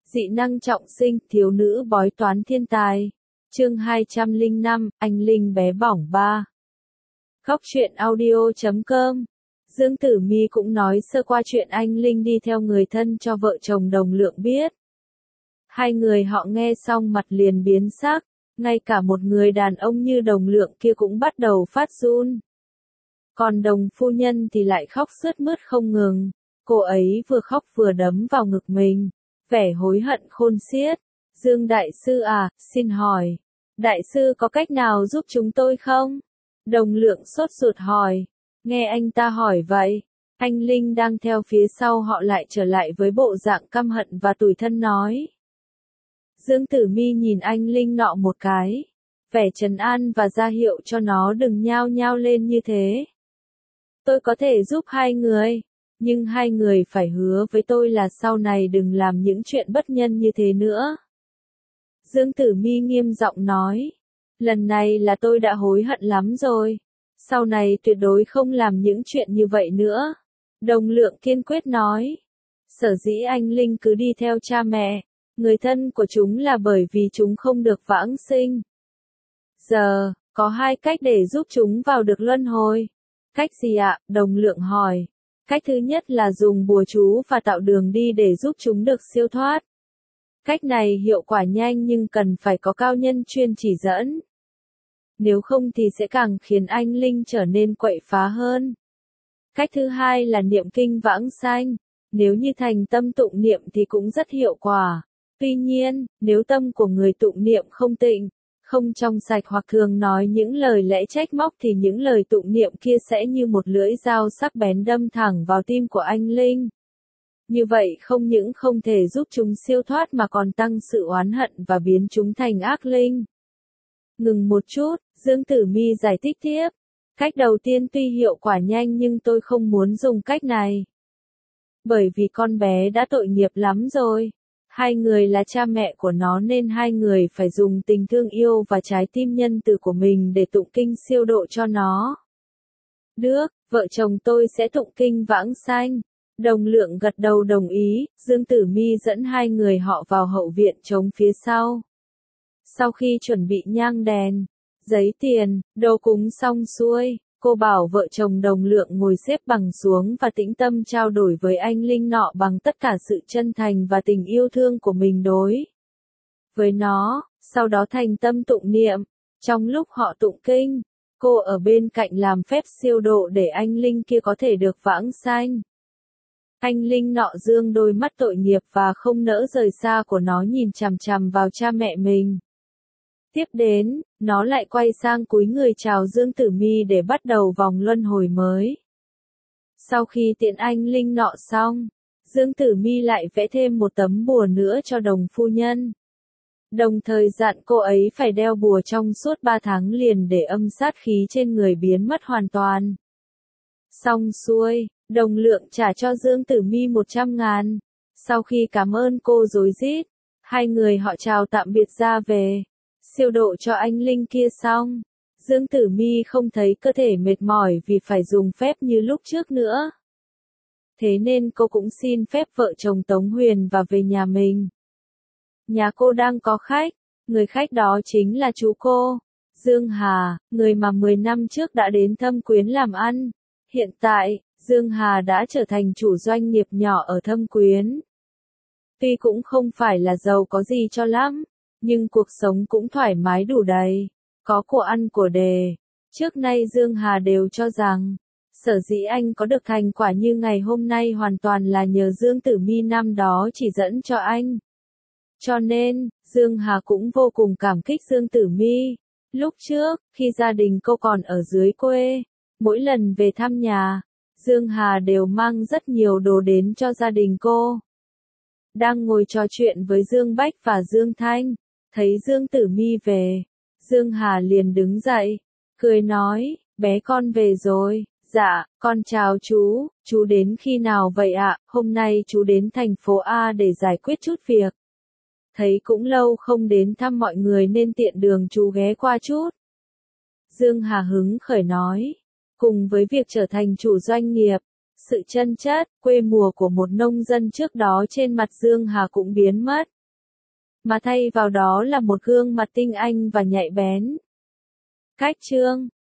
Dị năng trọng sinh, thiếu nữ bói toán thiên tài. Chương 205, anh Linh bé bỏng 3. Góc truyện audio.com. Dương Tử Mi cũng nói sơ qua chuyện anh Linh đi theo người thân cho vợ chồng Đồng Lượng biết. Hai người họ nghe xong mặt liền biến sắc, ngay cả một người đàn ông như Đồng Lượng kia cũng bắt đầu phát run. Còn Đồng phu nhân thì lại khóc sướt mướt không ngừng, cô ấy vừa khóc vừa đấm vào ngực mình, vẻ hối hận khôn xiết. Dương đại sư à, xin hỏi, đại sư có cách nào giúp chúng tôi không? Đồng Lượng sốt ruột hỏi. Nghe anh ta hỏi vậy, anh Linh đang theo phía sau họ lại trở lại với bộ dạng căm hận và tủi thân nói. Dương Tử Mi nhìn anh Linh nọ một cái, vẻ trấn an và ra hiệu cho nó đừng nhao nhao lên như thế. Tôi có thể giúp hai người, nhưng hai người phải hứa với tôi là sau này đừng làm những chuyện bất nhân như thế nữa. Dương Tử Mi nghiêm giọng nói, lần này là tôi đã hối hận lắm rồi, sau này tuyệt đối không làm những chuyện như vậy nữa. Đồng Lượng kiên quyết nói, sở dĩ anh Linh cứ đi theo cha mẹ, người thân của chúng là bởi vì chúng không được vãng sinh. Giờ, có hai cách để giúp chúng vào được luân hồi. Cách gì ạ? Đồng Lượng hỏi. Cách thứ nhất là dùng bùa chú và tạo đường đi để giúp chúng được siêu thoát. Cách này hiệu quả nhanh nhưng cần phải có cao nhân chuyên chỉ dẫn. Nếu không thì sẽ càng khiến anh Linh trở nên quậy phá hơn. Cách thứ hai là niệm kinh vãng sanh. Nếu như thành tâm tụng niệm thì cũng rất hiệu quả. Tuy nhiên, nếu tâm của người tụng niệm không tịnh, không trong sạch hoặc thường nói những lời lẽ trách móc thì những lời tụng niệm kia sẽ như một lưỡi dao sắc bén đâm thẳng vào tim của anh Linh. Như vậy không những không thể giúp chúng siêu thoát mà còn tăng sự oán hận và biến chúng thành ác linh. Ngừng một chút, Dương Tử Mi giải thích tiếp. Cách đầu tiên tuy hiệu quả nhanh nhưng tôi không muốn dùng cách này. Bởi vì con bé đã tội nghiệp lắm rồi. Hai người là cha mẹ của nó nên hai người phải dùng tình thương yêu và trái tim nhân từ của mình để tụng kinh siêu độ cho nó. Được, vợ chồng tôi sẽ tụng kinh vãng sanh. Đồng Lượng gật đầu đồng ý, Dương Tử Mi dẫn hai người họ vào hậu viện trống phía sau. Sau khi chuẩn bị nhang đèn, giấy tiền, đồ cúng xong xuôi, cô bảo vợ chồng Đồng Lượng ngồi xếp bằng xuống và tĩnh tâm trao đổi với anh Linh nọ bằng tất cả sự chân thành và tình yêu thương của mình đối với nó, sau đó thành tâm tụng niệm. Trong lúc họ tụng kinh, cô ở bên cạnh làm phép siêu độ để anh Linh kia có thể được vãng sanh. Anh Linh nọ dương đôi mắt tội nghiệp và không nỡ rời xa của nó nhìn chằm chằm vào cha mẹ mình. Tiếp đến, nó lại quay sang cúi người chào Dương Tử Mi để bắt đầu vòng luân hồi mới. Sau khi tiện anh Linh nọ xong, Dương Tử Mi lại vẽ thêm một tấm bùa nữa cho Đồng phu nhân. Đồng thời dặn cô ấy phải đeo bùa trong suốt 3 tháng liền để âm sát khí trên người biến mất hoàn toàn. Xong xuôi, Đồng Lượng trả cho Dương Tử Mi 100.000. Sau khi cảm ơn cô rối rít, hai người họ chào tạm biệt ra về. Siêu độ cho anh Linh kia xong, Dương Tử Mi không thấy cơ thể mệt mỏi vì phải dùng phép như lúc trước nữa. Thế nên cô cũng xin phép vợ chồng Tống Huyền và về nhà mình. Nhà cô đang có khách, người khách đó chính là chú cô, Dương Hà, người mà 10 năm trước đã đến Thâm Quyến làm ăn. Hiện tại, Dương Hà đã trở thành chủ doanh nghiệp nhỏ ở Thâm Quyến. Tuy cũng không phải là giàu có gì cho lắm, nhưng cuộc sống cũng thoải mái đủ đầy, có của ăn của đề. Trước nay Dương Hà đều cho rằng, sở dĩ anh có được thành quả như ngày hôm nay hoàn toàn là nhờ Dương Tử Mi năm đó chỉ dẫn cho anh. Cho nên, Dương Hà cũng vô cùng cảm kích Dương Tử Mi. Lúc trước, khi gia đình cô còn ở dưới quê, mỗi lần về thăm nhà, Dương Hà đều mang rất nhiều đồ đến cho gia đình cô. Đang ngồi trò chuyện với Dương Bách và Dương Thanh, thấy Dương Tử Mi về, Dương Hà liền đứng dậy, cười nói, bé con về rồi. Dạ, con chào chú đến khi nào vậy ạ? Hôm nay chú đến thành phố A để giải quyết chút việc. Thấy cũng lâu không đến thăm mọi người nên tiện đường chú ghé qua chút. Dương Hà hứng khởi nói, cùng với việc trở thành chủ doanh nghiệp, sự chân chất, quê mùa của một nông dân trước đó trên mặt Dương Hà cũng biến mất. mà thay vào đó là một gương mặt tinh anh và nhạy bén. Cách chương